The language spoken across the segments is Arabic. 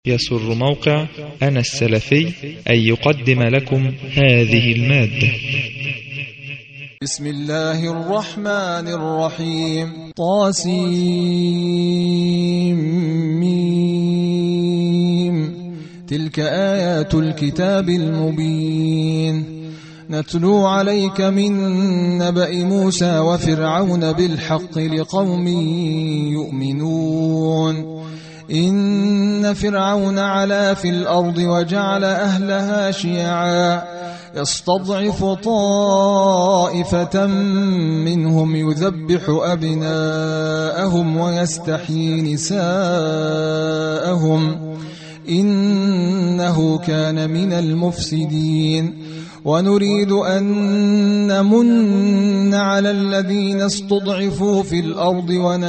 يسر موقع أنا السلفي أن يقدم لكم هذه المادة. بسم الله الرحمن الرحيم. طاسيم. تلك آيات الكتاب المبين. نتلو عليك من نبأ موسى وفرعون بالحق لقوم يؤمنون. إن فرعون علا في الأرض وجعل أهلها شيعا يستضعف طائفة منهم يذبح أبناءهم ويستحيي نساءهم إنه كان من المفسدين. ونريد أن نمن على الذين استضعفوا في الأرض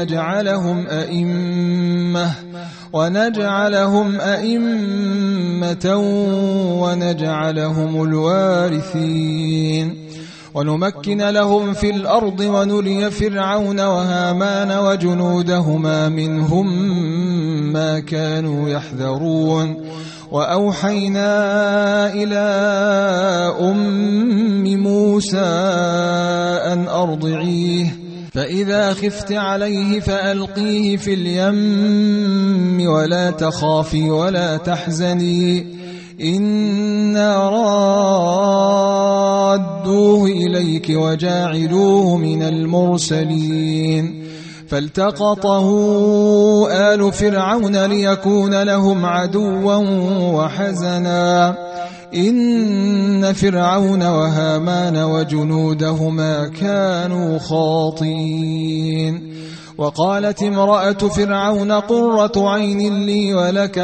ونجعلهم أئمة ونجعلهم الوارثين ونمكن لهم في الأرض ونري فرعون وهامان وجنودهما منهم ما كانوا يحذرون. وأوحينا إلى أم موسى أن أرضعيه فإذا خفت عليه فألقيه في اليم ولا تخافي ولا تحزني إنا رادوه إليك وجاعلوه من المرسلين. فالتقطه آل فرعون ليكون لهم عدوا وحزنا إن فرعون وهامان وجنودهما كانوا خاطئين. وقالت امرأة فرعون قرة عين لي ولك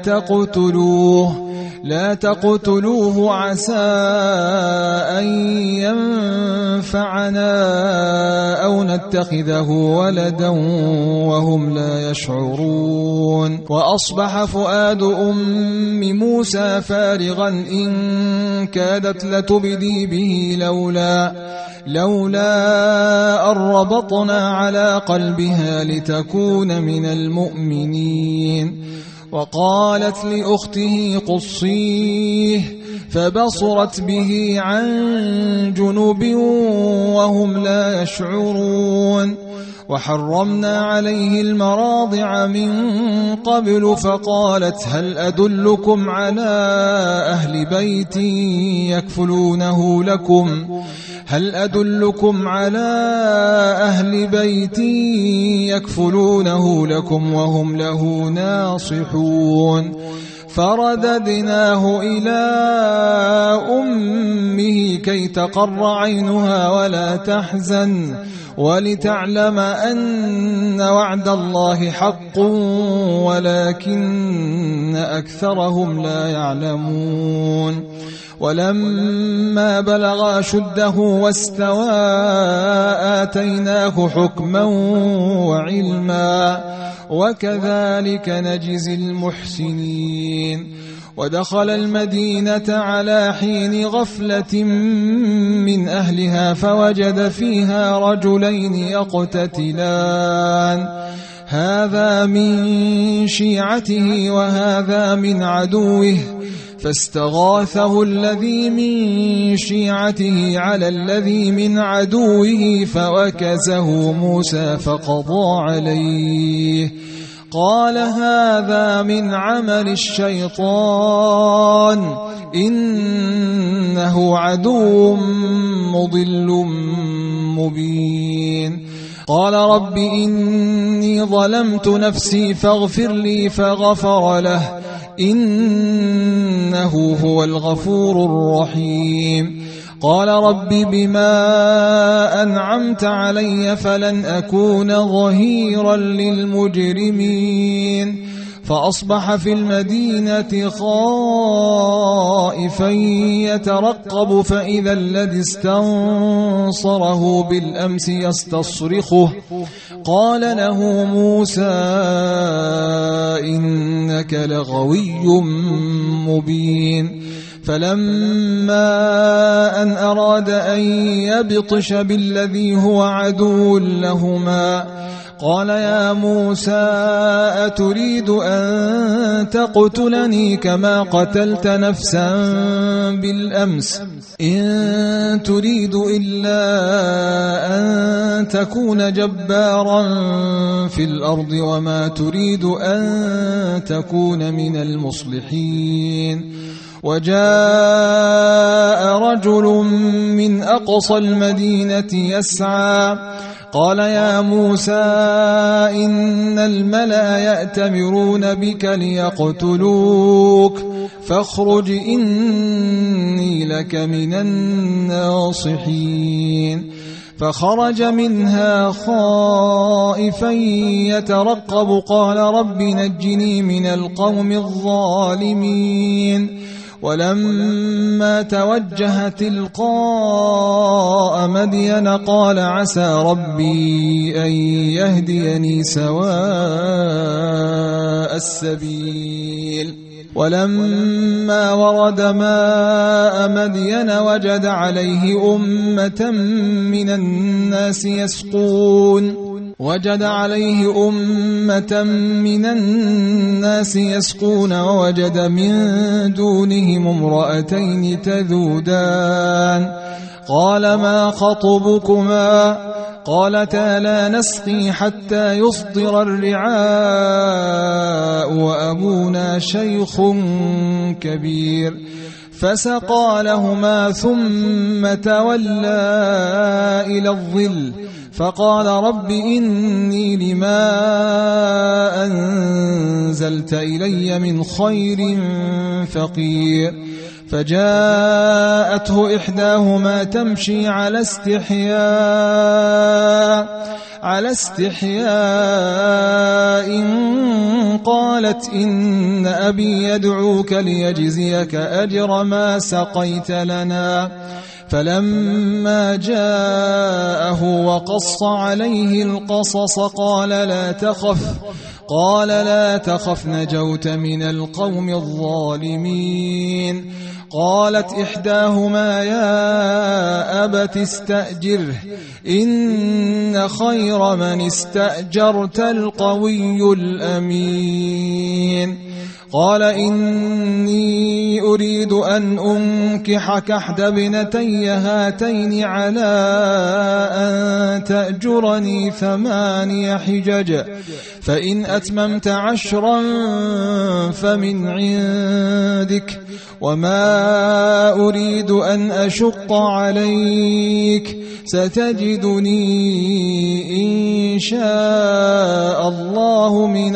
لا تقتلوه عسى أن ينفعنا أو نتخذه ولدا وهم لا يشعرون. وأصبح فؤاد أم موسى فارغا إن كادت لتبدي به لولا أن ربطنا على قلبها لتكون من المؤمنين. وقالت لأخته قصيه فبصرت به عن جنوب وهم لا يشعرون. وحرمنا عليه المراضع من قبل فقالت هل أدلكم على أهل بيت يكفلونه لكم وهم له ناصحون. فرددناه إلى أمه كي تقر عينها ولا تحزن ولتعلم أن وعد الله حق ولكن أكثرهم لا يعلمون. ولما بلغ أشده واستوى آتيناه حكما وعلما وكذلك نجزي المحسنين. ودخل المدينة على حين غفلة من أهلها فوجد فيها رجلين يقتتلان هذا من شيعته وهذا من عدوه فاستغاثه الذي من شيعته على الذي من عدوه فوكزه موسى فقضى عليه قال هذا من عمل الشيطان إنه عدو مضل مبين. قال رب إني ظلمت نفسي فاغفر لي فغفر له إنه هو الغفور الرحيم. قال رب بما أنعمت علي فلن أكون ظهيرا للمجرمين. فأصبح في المدينة خائفا يترقب فإذا الذي استنصره بالأمس يستصرخه قال له موسى إنك لغوي مبين. فلما أن أراد أن يبطش بالذي هو عدو لهما قال يا موسى أتريد أن تقتلني كما قتلت نفسا بالأمس إن تريد إلا أن تكون جبارا في الأرض وما تريد أن تكون من المصلحين وجاء رجل من أقصى المدينة يسعى قال يا موسى إن الملأ يأتمرون بك ليقتلوك فاخرج إني لك من الناصحين فخرج منها خائفا يترقب قال رب نجني من القوم الظالمين ولما توجه تلقاء مدين قال عسى ربي أن يهديني سواء السبيل ولما ورد ماء مدين وجد عليه أمة من الناس يسقون ووجد من دونهم امرأتين تذودان قال ما خطبكما قالتا لا نسقي حتى يصدر الرعاء وأبونا شيخ كبير فسقى لهما ثم تولى إلى الظل فقال رب إني لما أنزلت إلي من خير فقير فجاءته إحداهما تمشي على استحياء قالت إن أبي يدعوك ليجزيك أجر ما سقيت لنا فلما جاءه وقص عليه القصص قال لا تخف نجوت من القوم الظالمين قالت إحداهما يا أبت استأجره إن خير من استأجرت القوي الأمين قال إني أريد أن أنكحك إحدى ابنتي هاتين على أن تأجرني 8 حجج فإن أتممت 10 فمن عندك وما أريد أن أشق عليك ستجدني إن شاء الله من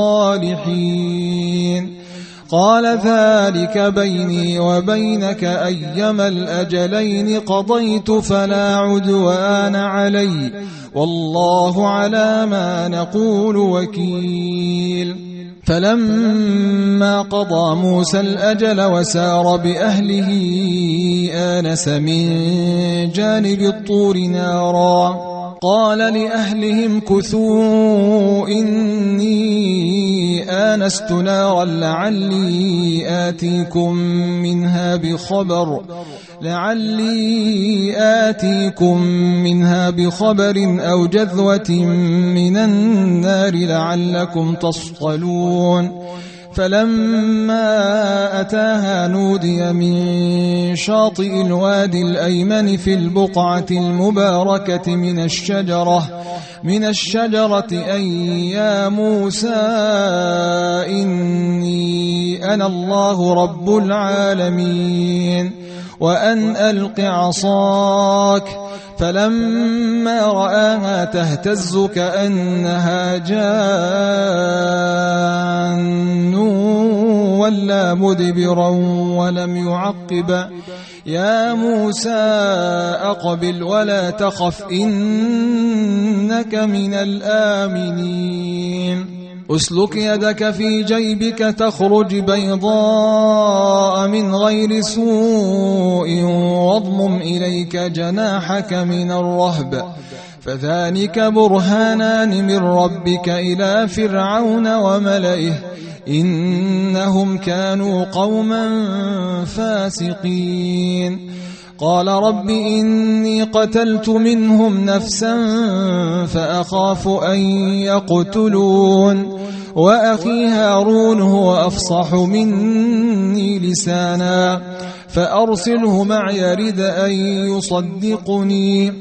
الصالحين قال ذلك بيني وبينك أيما الأجلين قضيت فلا عدوان علي والله على ما نقول وكيل فلما قضى موسى الأجل وسار بأهله آنس من جانب الطور نارا قال لأهلهم كثوا إني آنست نارا لعلي آتيكم منها بخبر أو جذوة من النار لعلكم تصطلون فلما أتاها نودي من شاطئ الوادي الأيمن في البقعة المباركة من الشجرة أن يا موسى إني أنا الله رب العالمين وأن ألق عصاك فلما رآها تهتز كأنها جان ولا مدبرا ولم يعقب يا موسى أقبل ولا تخف إنك من الآمنين أسلك يدك في جيبك تخرج بيضاء من غير سوء واضمم إليك جناحك من الرهب فذلك برهانان من ربك إلى فرعون وملئه إنهم كانوا قوما فاسقين قال رب إني قتلت منهم نفسا فأخاف أن يقتلون وأخي هارون هو أفصح مني لسانا فأرسله معي رد أن يصدقني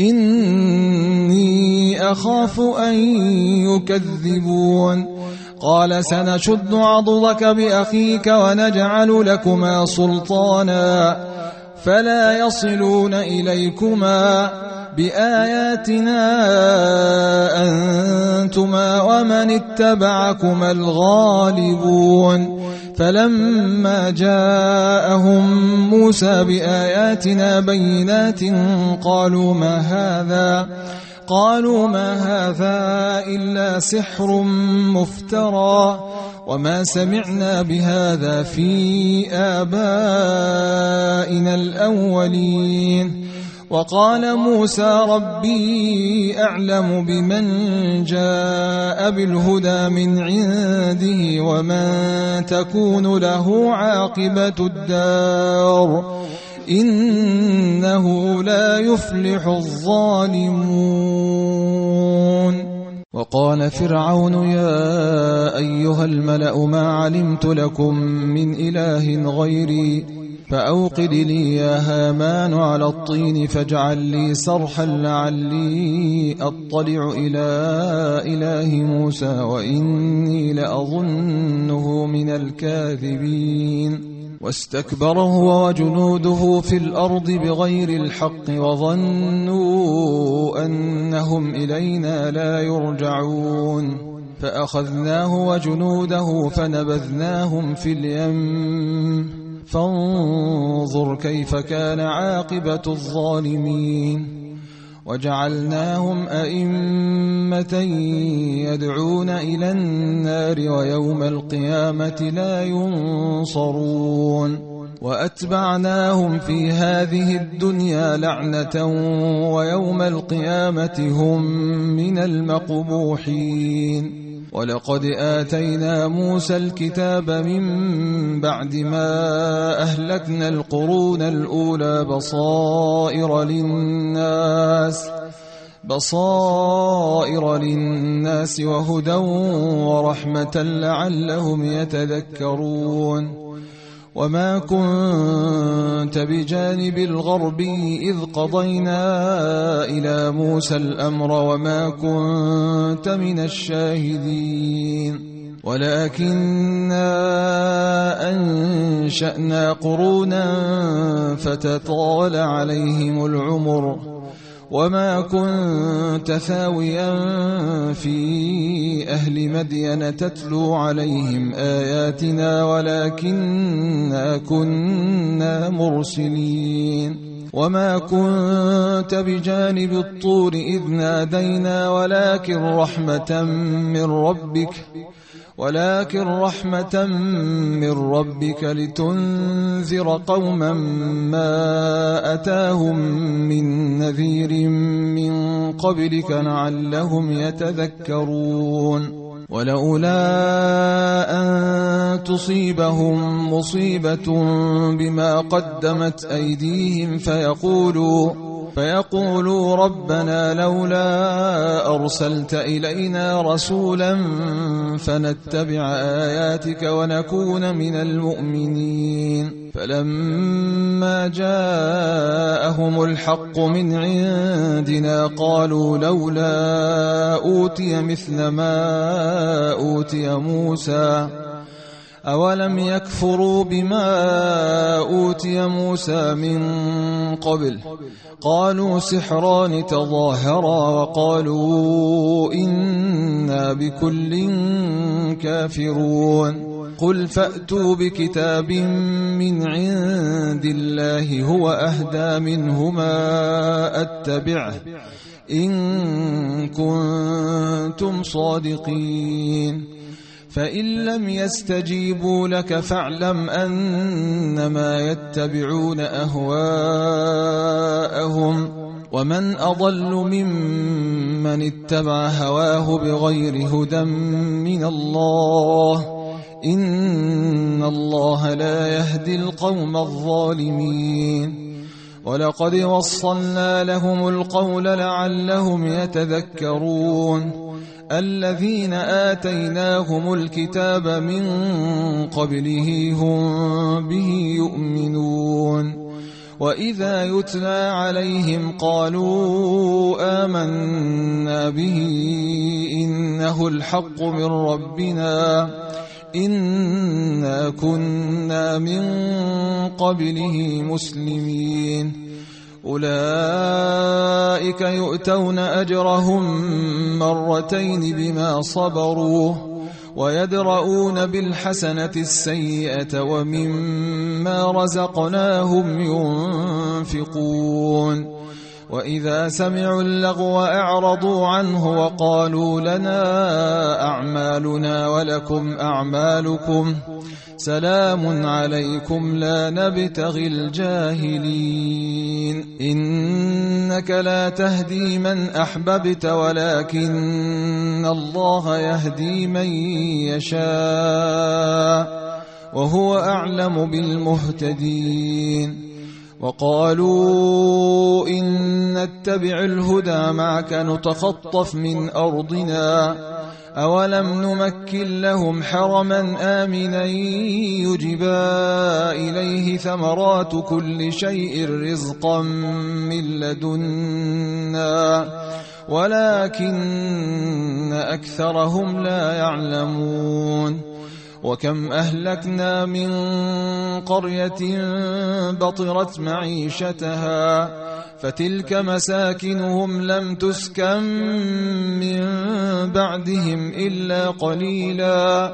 إني أخاف أن يكذبون قال سنشد عضدك بأخيك ونجعل لكما سلطانا فلا يصلون إليكما بآياتنا أنتما ومن اتبعكما الغالبون فلما جاءهم موسى بآياتنا بينات قالوا ما هذا إلا سحر مفترى وما سمعنا بهذا في آبائنا الأولين وقال موسى ربي أعلم بمن جاء بالهدى من عنده ومن تكون له عاقبة الدار إنه لا يفلح الظالمون وقال فرعون يا أيها الملأ ما علمت لكم من إله غيري فأوقد لي يا هامان على الطين فاجعل لي صرحا لعلي أطلع إلى إله موسى وإني لأظنه من الكاذبين واستكبر هو وجنوده في الأرض بغير الحق وظنوا أنهم إلينا لا يرجعون فأخذناه وجنوده فنبذناهم في اليم فانظر كيف كان عاقبة الظالمين وجعلناهم أئمة يدعون إلى النار ويوم القيامة لا ينصرون وأتبعناهم في هذه الدنيا لعنة ويوم القيامة هم من المقبوحين ولقد آتينا موسى الكتاب من بعد ما أهلكنا القرون الأولى بصائر للناس وهدى ورحمة لعلهم يتذكرون وما كنت بجانب الغربي إذ قضينا إلى موسى الأمر وما كنت من الشاهدين ولكننا أنشأنا قرونا فتطال عليهم العمر وما كنت ثاويا في أهل مدين تتلو عليهم آياتنا ولكننا كنا مرسلين وما كنت بجانب الطور إذ نادينا ولكن رحمة من ربك لتنذر قوما ما أتاهم من نذير من قبلك لعلهم يتذكرون ولولا أن تصيبهم مصيبة بما قدمت أيديهم فيقولوا ربنا لولا أرسلت إلينا رسولا فنتبع آياتك ونكون من المؤمنين فلما جاءهم الحق من عندنا قالوا لولا أوتي مثل ما أوتي موسى أولم يكفروا بما أوتي موسى من قبل قالوا سحران تظاهرا وقالوا إنا بكل كافرون قل فأتوا بكتاب من عند الله هو أهدى منهما أتبعه إن كنتم صادقين فإن لم يستجيبوا لك فاعلم أنما يتبعون أهواءهم ومن أضل ممن اتبع هواه بغير هدى من الله إن الله لا يهدي القوم الظالمين ولقد وصلنا لهم القول لعلهم يتذكرون الذين آتيناهم الكتاب من قبله هم به يؤمنون وإذا يتلى عليهم قالوا آمنا به إنه الحق من ربنا إنا كنا من قبله مسلمين أولئك يؤتون أجرهم مرتين بما صبروا ويدرؤون بالحسنة السيئة ومما رزقناهم ينفقون وإذا سمعوا اللغو أعرضوا عنه وقالوا لنا أعمالنا ولكم أعمالكم سلام عليكم لا نبتغي الجاهلين إنك لا تهدي من أحببت ولكن الله يهدي من يشاء وهو أعلم بالمهتدين وقالوا إن نتبع الهدى معك نتخطف من أرضنا أولم نمكن لهم حرما آمنا يجبى إليه ثمرات كل شيء رزقا من لدنا ولكن أكثرهم لا يعلمون وكم أهلكنا من قرية بطرت معيشتها فتلك مساكنهم لم تسكن من بعدهم إلا قليلا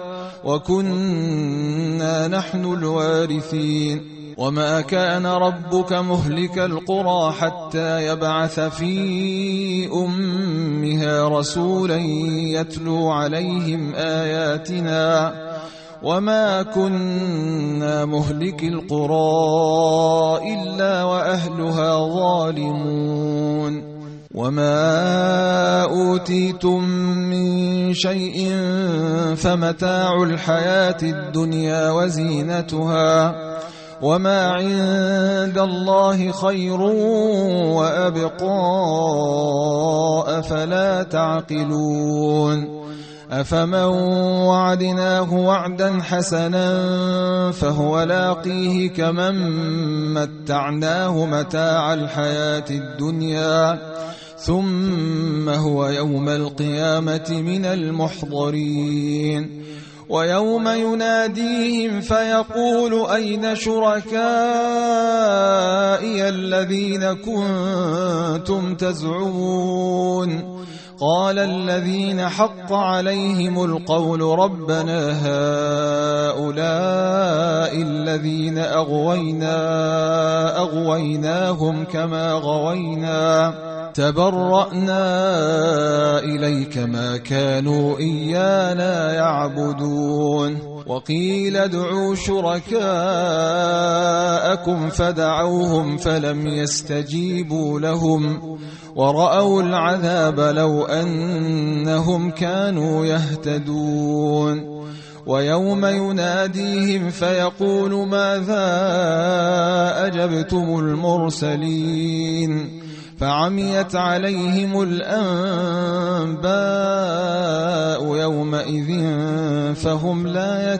وكنا نحن الوارثين وما كان ربك مهلك القرى حتى يبعث في أمها رسولا يتلو عليهم آياتنا وما كنا مهلك القرى إلا وأهلها ظالمون وما أوتيتم من شيء فمتاع الحياة الدنيا وزينتها وما عند الله خير وأبقى أفلا تعقلون أفمن وعدناه وعدا حسنا فهو لاقيه كمن متعناه متاع الحياة الدنيا ثم هو يوم القيامة من المحضرين ويوم يناديهم فيقول أين شركائي الذين كنتم تزعمون قال الذين حق عليهم القول ربنا هؤلاء الذين أغويناهم كما غوينا تبرأنا إليك ما كانوا إيانا يعبدون وقيل ادعوا شركاءكم فدعوهم فلم يستجيبوا لهم ورأوا العذاب لو أنهم كانوا يهتدون ويوم يناديهم فيقول ماذا أجبتم المرسلين فعميت عليهم الأنباء يومئذ فهم لا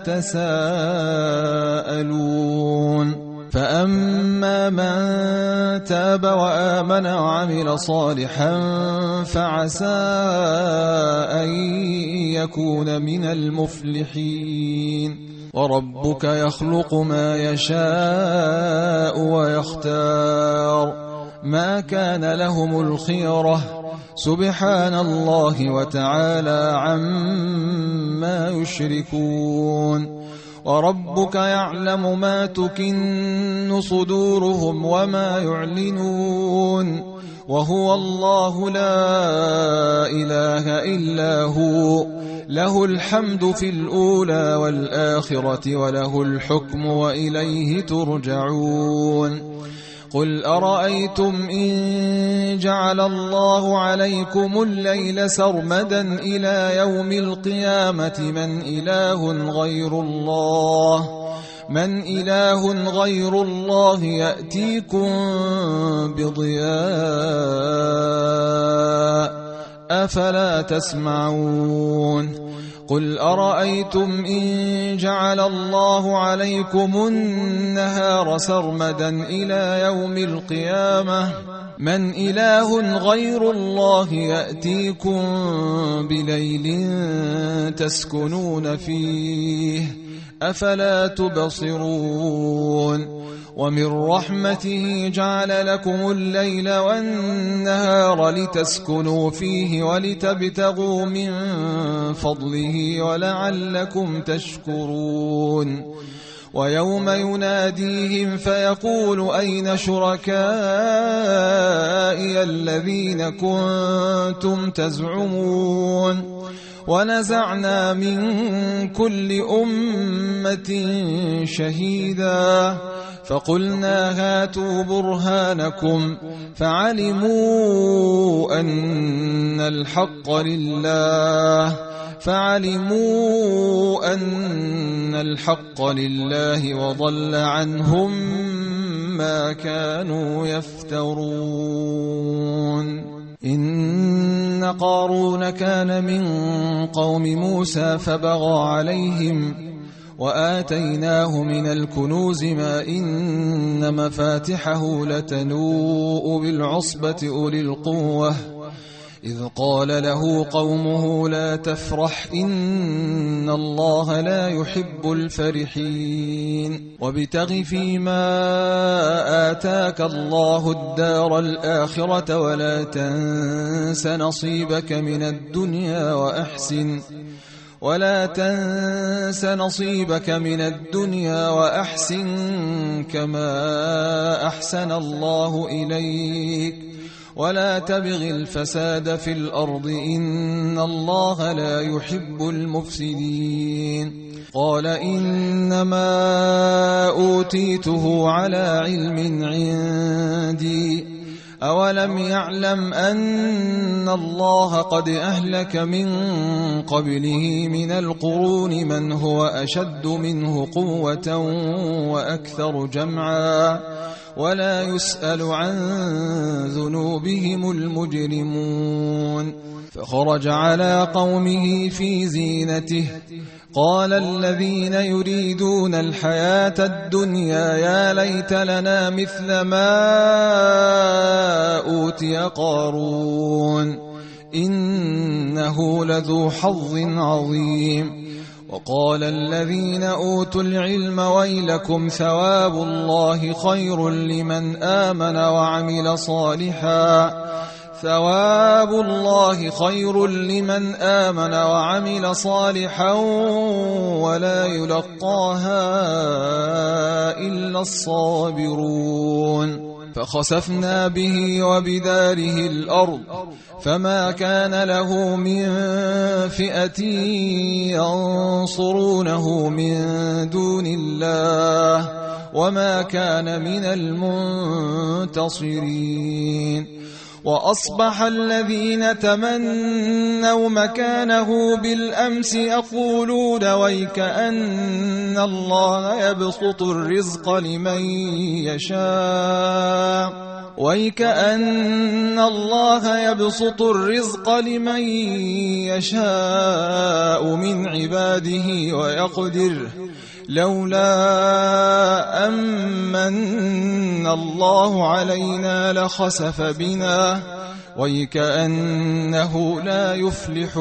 يتساءلون فأما من تاب وآمن وعمل صالحا فعسى أن يكون من المفلحين وربك يخلق ما يشاء ويختار ما كان لهم الخيرة سبحان الله وتعالى عما يشركون وربك يعلم ما تكن صدورهم وما يعلنون وهو الله لا إله إلا هو له الحمد في الأولى والآخرة وله الحكم وإليه ترجعون قل أرأيتم إن جعل الله عليكم الليل سرمدا إلى يوم القيامة من إله غير الله من إله غير الله يأتيكم بضياء أفلا تسمعون قل أرأيتم إن جعل الله عليكم النهار سرمدا إلى يوم القيامة من إله غير الله يأتيكم بليل تسكنون فيه أفلا تبصرون ومن رحمته جعل لكم الليل والنهار لتسكنوا فيه ولتبتغوا من فضله ولعلكم تشكرون ويوم يناديهم فيقول أين شركائي الذين كنتم تزعمون ونزعنا من كل أمة شهيدا فقلنا هاتوا برهانكم فعلموا أن الحق لله وضل عنهم ما كانوا يفترون إن قارون كان من قوم موسى فبغى عليهم وآتيناه من الكنوز ما إن مفاتحه لتنوء بالعصبة أولي القوة إذ قال له قومه لا تفرح إن الله لا يحب الفرحين وابتغ فيما آتاك الله الدار الآخرة ولا تنس نصيبك من الدنيا وأحسن كما أحسن الله إليك ولا تبغ الفساد في الأرض إن الله لا يحب المفسدين قال إنما أوتيته على علم عندي أولم يعلم أن الله قد أهلك من قبله من القرون من هو أشد منه قوة وأكثر جمعا ولا يسأل عن ذنوبهم المجرمون فخرج على قومه في زينته قال الذين يريدون الحياة الدنيا يا ليت لنا مثل ما أوتي قارون إنه لذو حظ عظيم وقال الذين أوتوا العلم ويلكم ثواب الله خير لمن آمن وعمل صالحا ولا يلقاها إلا الصابرون فخسفنا به وبداره الأرض فما كان له من فئة ينصرونه من دون الله وما كان من المنتصرين وأصبح الذين تمنوا مكانه بالأمس يقولون ويك أن الله يبسط الرزق لمن يشاء من عباده ويقدر لولا أمن الله علينا لخسف بنا ويكأنه لا يفلح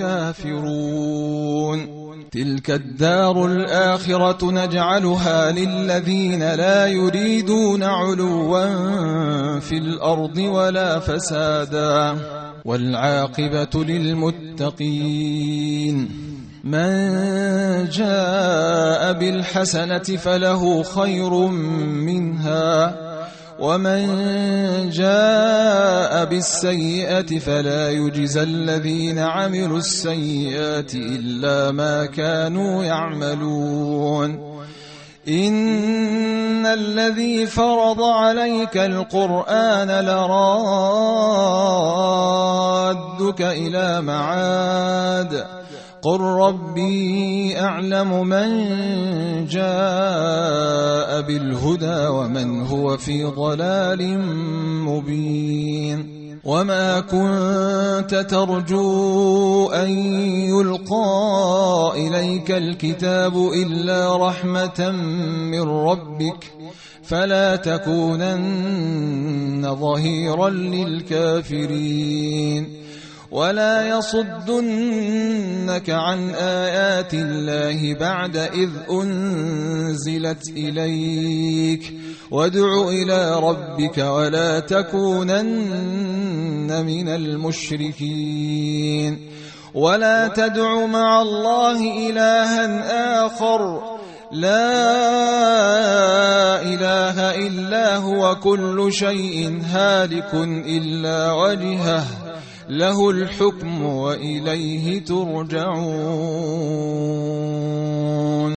الكافرون تلك الدار الآخرة نجعلها للذين لا يريدون علوا في الأرض ولا فسادا والعاقبة للمتقين من جاء بالحسنة فله خير منها ومن جاء بالسيئة فلا يجزى الذين عملوا السيئات إلا ما كانوا يعملون إن الذي فرض عليك القرآن لرادك إلى معاد قل ربي أعلم من جاء بالهدى ومن هو في ضلال مبين وما كنت ترجو أن يلقى إليك الكتاب إلا رحمة من ربك فلا تكونن ظهيرا للكافرين ولا يصدنك عن آيات الله بعد إذ أنزلت إليك وادع إلى ربك ولا تكونن من المشركين ولا تدع مع الله إلها آخر لا إله إلا هو كل شيء هالك إلا وجهه له الحكم وإليه ترجعون